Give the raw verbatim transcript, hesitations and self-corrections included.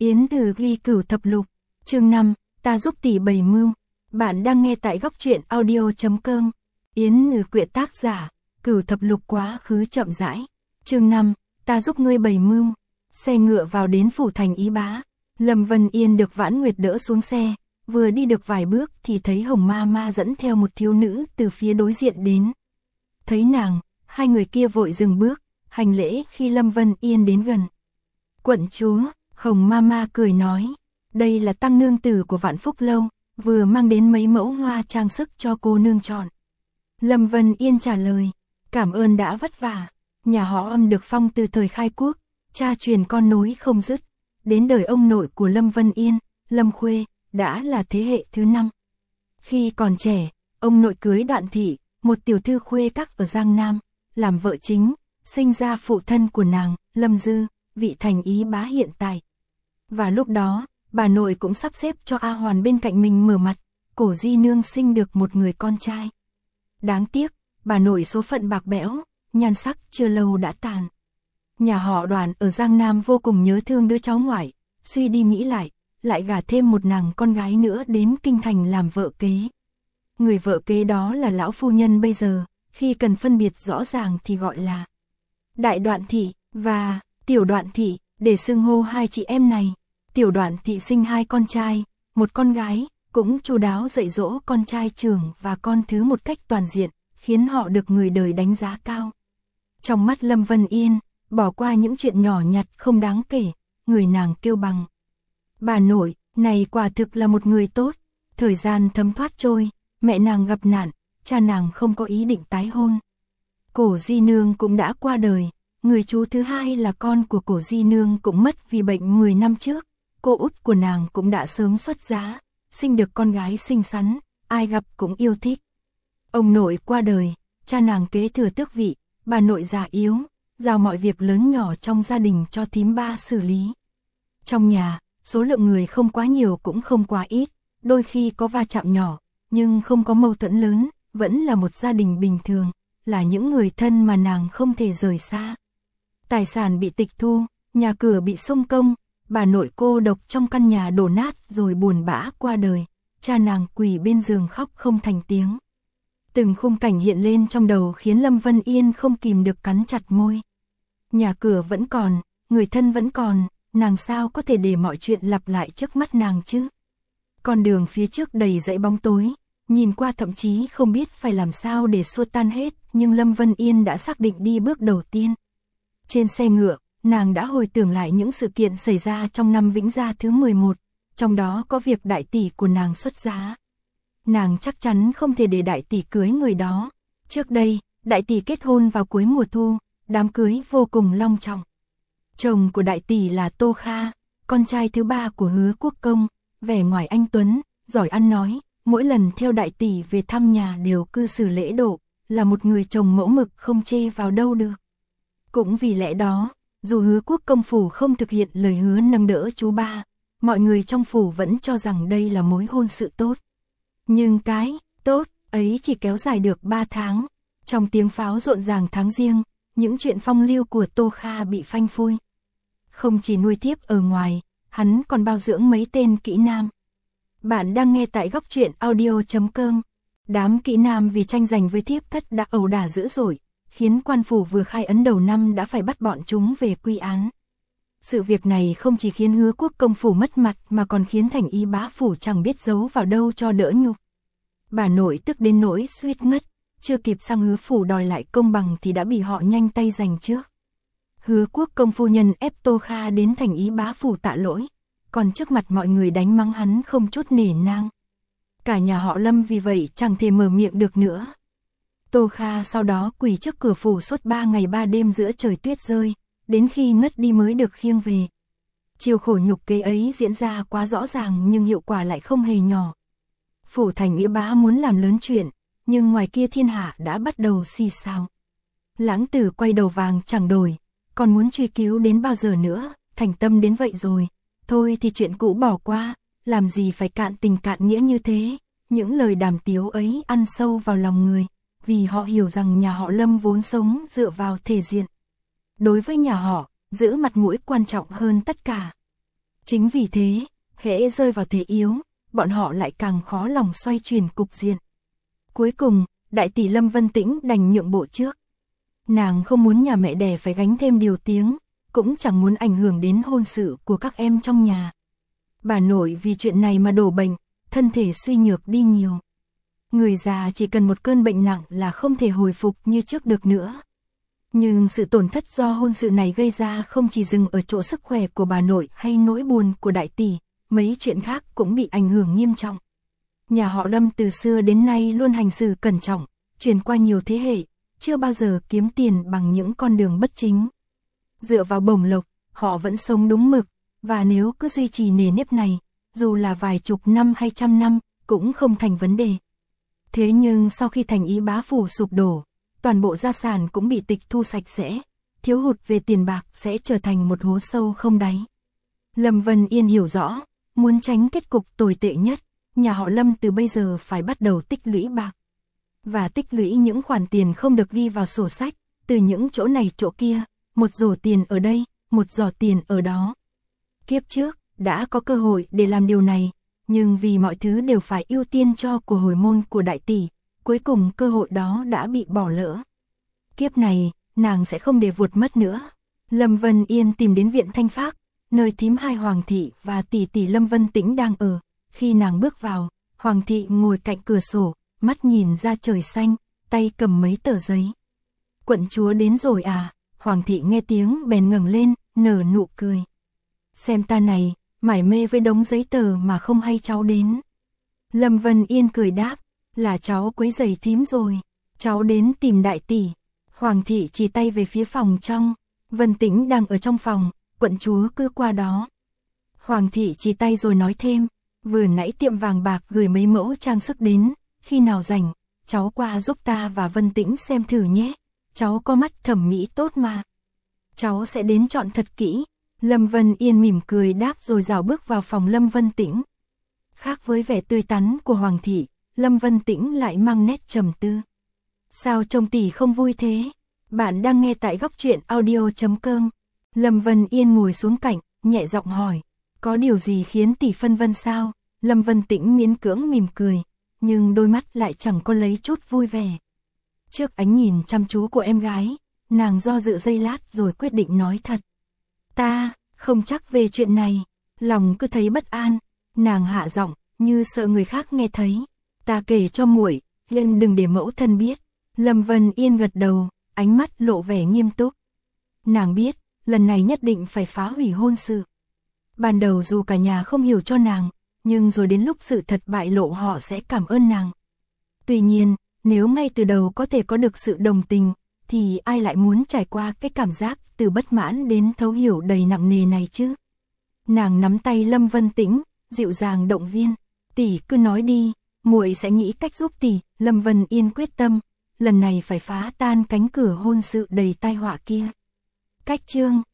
Yến Từ ghi cửu thập lục, chương năm, ta giúp tỷ bày mưu. Bạn đang nghe tại góc truyện audio chấm com. Yến Từ quyện tác giả, cửu thập lục quá khứ chậm rãi. Chương năm, ta giúp ngươi bày mưu. Xe ngựa vào đến phủ thành Ý Bá. Lâm Vân Yên được Vãn Nguyệt đỡ xuống xe, vừa đi được vài bước thì thấy Hồng Ma Ma dẫn theo một thiếu nữ từ phía đối diện đến. Thấy nàng, hai người kia vội dừng bước, hành lễ khi Lâm Vân Yên đến gần. Quận chúa, Hồng Ma Ma cười nói, đây là tăng nương tử của Vạn Phúc Lâu, vừa mang đến mấy mẫu hoa trang sức cho cô nương chọn. Lâm Vân Yên trả lời, cảm ơn đã vất vả, nhà họ Âm được phong từ thời khai quốc, cha truyền con nối không dứt, đến đời ông nội của Lâm Vân Yên, Lâm Khuê, đã là thế hệ thứ năm. Khi còn trẻ, ông nội cưới Đoạn Thị, một tiểu thư khuê các ở Giang Nam, làm vợ chính, sinh ra phụ thân của nàng, Lâm Dư, vị thành Ý Bá hiện tại. Và lúc đó, bà nội cũng sắp xếp cho A Hoàn bên cạnh mình mở mặt, Cổ Di Nương sinh được một người con trai. Đáng tiếc, bà nội số phận bạc bẽo, nhan sắc chưa lâu đã tàn. Nhà họ Đoàn ở Giang Nam vô cùng nhớ thương đứa cháu ngoại, suy đi nghĩ lại, lại gả thêm một nàng con gái nữa đến kinh thành làm vợ kế. Người vợ kế đó là lão phu nhân bây giờ, khi cần phân biệt rõ ràng thì gọi là Đại Đoạn Thị và Tiểu Đoạn Thị, để xưng hô hai chị em này. Tiểu Đoạn Thị sinh hai con trai, một con gái, cũng chu đáo dạy dỗ con trai trưởng và con thứ một cách toàn diện, khiến họ được người đời đánh giá cao. Trong mắt Lâm Vân Yên, bỏ qua những chuyện nhỏ nhặt không đáng kể, người nàng kêu bằng bà nội, này quả thực là một người tốt. Thời gian thấm thoát trôi, mẹ nàng gặp nạn, cha nàng không có ý định tái hôn. Cổ Di Nương cũng đã qua đời, người chú thứ hai là con của Cổ Di Nương cũng mất vì bệnh mười năm trước, cô út của nàng cũng đã sớm xuất giá, sinh được con gái xinh xắn, ai gặp cũng yêu thích. Ông nội qua đời, cha nàng kế thừa tước vị, bà nội già yếu, giao mọi việc lớn nhỏ trong gia đình cho thím ba xử lý. Trong nhà, số lượng người không quá nhiều cũng không quá ít, đôi khi có va chạm nhỏ, nhưng không có mâu thuẫn lớn, vẫn là một gia đình bình thường, là những người thân mà nàng không thể rời xa. Tài sản bị tịch thu, nhà cửa bị xung công, bà nội cô độc trong căn nhà đổ nát rồi buồn bã qua đời, cha nàng quỳ bên giường khóc không thành tiếng. Từng khung cảnh hiện lên trong đầu khiến Lâm Vân Yên không kìm được cắn chặt môi. Nhà cửa vẫn còn, người thân vẫn còn, nàng sao có thể để mọi chuyện lặp lại trước mắt nàng chứ? Con đường phía trước đầy dãy bóng tối, nhìn qua thậm chí không biết phải làm sao để xua tan hết, nhưng Lâm Vân Yên đã xác định đi bước đầu tiên. Trên xe ngựa, nàng đã hồi tưởng lại những sự kiện xảy ra trong năm Vĩnh Gia thứ mười một, trong đó có việc đại tỷ của nàng xuất giá. Nàng chắc chắn không thể để đại tỷ cưới người đó. Trước đây, đại tỷ kết hôn vào cuối mùa thu, đám cưới vô cùng long trọng. Chồng của đại tỷ là Tô Kha, con trai thứ ba của Hứa Quốc Công, vẻ ngoài anh tuấn, giỏi ăn nói, mỗi lần theo đại tỷ về thăm nhà đều cư xử lễ độ, là một người chồng mẫu mực không chê vào đâu được. Cũng vì lẽ đó, dù Hứa Quốc Công phủ không thực hiện lời hứa nâng đỡ chú ba, mọi người trong phủ vẫn cho rằng đây là mối hôn sự tốt. Nhưng cái tốt ấy chỉ kéo dài được ba tháng. Trong tiếng pháo rộn ràng tháng Giêng, những chuyện phong lưu của Tô Kha bị phanh phui. Không chỉ nuôi thiếp ở ngoài, hắn còn bao dưỡng mấy tên kỹ nam. Bạn đang nghe tại góc truyện audio chấm com. Đám kỹ nam vì tranh giành với thiếp thất đã ẩu đả dữ dội, khiến quan phủ vừa khai ấn đầu năm đã phải bắt bọn chúng về quy án. Sự việc này không chỉ khiến Hứa Quốc Công phủ mất mặt mà còn khiến thành Ý Bá phủ chẳng biết giấu vào đâu cho đỡ nhục. Bà nội tức đến nỗi suýt ngất, chưa kịp sang Hứa phủ đòi lại công bằng thì đã bị họ nhanh tay giành trước. Hứa Quốc Công phu nhân ép Tô Kha đến thành Ý Bá phủ tạ lỗi, còn trước mặt mọi người đánh mắng hắn không chút nể nang. Cả nhà họ Lâm vì vậy chẳng thể mở miệng được nữa. Tô Kha sau đó quỳ trước cửa phủ suốt ba ngày ba đêm giữa trời tuyết rơi, đến khi ngất đi mới được khiêng về. Chiều khổ nhục kế ấy diễn ra quá rõ ràng nhưng hiệu quả lại không hề nhỏ. Phủ thành Ý Bá muốn làm lớn chuyện, nhưng ngoài kia thiên hạ đã bắt đầu xì xào. Lãng Tử quay đầu vàng chẳng đổi, còn muốn truy cứu đến bao giờ nữa, thành tâm đến vậy rồi. Thôi thì chuyện cũ bỏ qua, làm gì phải cạn tình cạn nghĩa như thế. Những lời đàm tiếu ấy ăn sâu vào lòng người, vì họ hiểu rằng nhà họ Lâm vốn sống dựa vào thể diện. Đối với nhà họ, giữ mặt mũi quan trọng hơn tất cả. Chính vì thế, hễ rơi vào thế yếu, bọn họ lại càng khó lòng xoay chuyển cục diện. Cuối cùng, đại tỷ Lâm Vân Tĩnh đành nhượng bộ trước. Nàng không muốn nhà mẹ đẻ phải gánh thêm điều tiếng, cũng chẳng muốn ảnh hưởng đến hôn sự của các em trong nhà. Bà nội vì chuyện này mà đổ bệnh, thân thể suy nhược đi nhiều. Người già chỉ cần một cơn bệnh nặng là không thể hồi phục như trước được nữa. Nhưng sự tổn thất do hôn sự này gây ra không chỉ dừng ở chỗ sức khỏe của bà nội hay nỗi buồn của đại tỷ, mấy chuyện khác cũng bị ảnh hưởng nghiêm trọng. Nhà họ Lâm từ xưa đến nay luôn hành xử cẩn trọng, truyền qua nhiều thế hệ, chưa bao giờ kiếm tiền bằng những con đường bất chính. Dựa vào bổng lộc, họ vẫn sống đúng mực, và nếu cứ duy trì nề nếp này, dù là vài chục năm hay trăm năm, cũng không thành vấn đề. Thế nhưng sau khi thành ý bá phủ sụp đổ, toàn bộ gia sản cũng bị tịch thu sạch sẽ, thiếu hụt về tiền bạc sẽ trở thành một hố sâu không đáy. Lâm Vân Yên hiểu rõ, muốn tránh kết cục tồi tệ nhất, nhà họ Lâm từ bây giờ phải bắt đầu tích lũy bạc. Và tích lũy những khoản tiền không được ghi vào sổ sách, từ những chỗ này chỗ kia, một rổ tiền ở đây, một giỏ tiền ở đó. Kiếp trước, đã có cơ hội để làm điều này, nhưng vì mọi thứ đều phải ưu tiên cho của hồi môn của đại tỷ, cuối cùng cơ hội đó đã bị bỏ lỡ. Kiếp này, nàng sẽ không để vụt mất nữa. Lâm Vân Yên tìm đến viện Thanh Phác, nơi thím hai Hoàng thị và tỷ tỷ Lâm Vân Tĩnh đang ở. Khi nàng bước vào, Hoàng thị ngồi cạnh cửa sổ, mắt nhìn ra trời xanh, tay cầm mấy tờ giấy. Quận chúa đến rồi à? Hoàng thị nghe tiếng bèn ngẩng lên, nở nụ cười. Xem ta này, mải mê với đống giấy tờ mà không hay cháu đến. Lâm Vân Yên cười đáp, là cháu quấy rầy thím rồi, cháu đến tìm đại tỷ. Hoàng thị chỉ tay về phía phòng trong, Vân Tĩnh đang ở trong phòng, quận chúa cứ qua đó. Hoàng thị chỉ tay rồi nói thêm, vừa nãy tiệm vàng bạc gửi mấy mẫu trang sức đến, khi nào rảnh, cháu qua giúp ta và Vân Tĩnh xem thử nhé, cháu có mắt thẩm mỹ tốt mà. Cháu sẽ đến chọn thật kỹ. Lâm Vân Yên mỉm cười đáp rồi rảo bước vào phòng Lâm Vân Tĩnh. Khác với vẻ tươi tắn của Hoàng thị, Lâm Vân Tĩnh lại mang nét trầm tư. Sao trông tỷ không vui thế? Bạn đang nghe tại góc truyện audio chấm com. Lâm Vân Yên ngồi xuống cạnh, nhẹ giọng hỏi, có điều gì khiến tỷ phân vân sao? Lâm Vân Tĩnh miễn cưỡng mỉm cười, nhưng đôi mắt lại chẳng có lấy chút vui vẻ. Trước ánh nhìn chăm chú của em gái, nàng do dự giây lát rồi quyết định nói thật. Ta, không chắc về chuyện này, lòng cứ thấy bất an, nàng hạ giọng, như sợ người khác nghe thấy. Ta kể cho muội, nên đừng để mẫu thân biết. Lâm Vân Yên gật đầu, ánh mắt lộ vẻ nghiêm túc. Nàng biết, lần này nhất định phải phá hủy hôn sự. Ban đầu dù cả nhà không hiểu cho nàng, nhưng rồi đến lúc sự thật bại lộ họ sẽ cảm ơn nàng. Tuy nhiên, nếu ngay từ đầu có thể có được sự đồng tình, thì ai lại muốn trải qua cái cảm giác từ bất mãn đến thấu hiểu đầy nặng nề này chứ? Nàng nắm tay Lâm Vân Tĩnh, dịu dàng động viên, tỷ cứ nói đi, muội sẽ nghĩ cách giúp tỷ. Lâm Vân Yên quyết tâm, lần này phải phá tan cánh cửa hôn sự đầy tai họa kia. Cách chương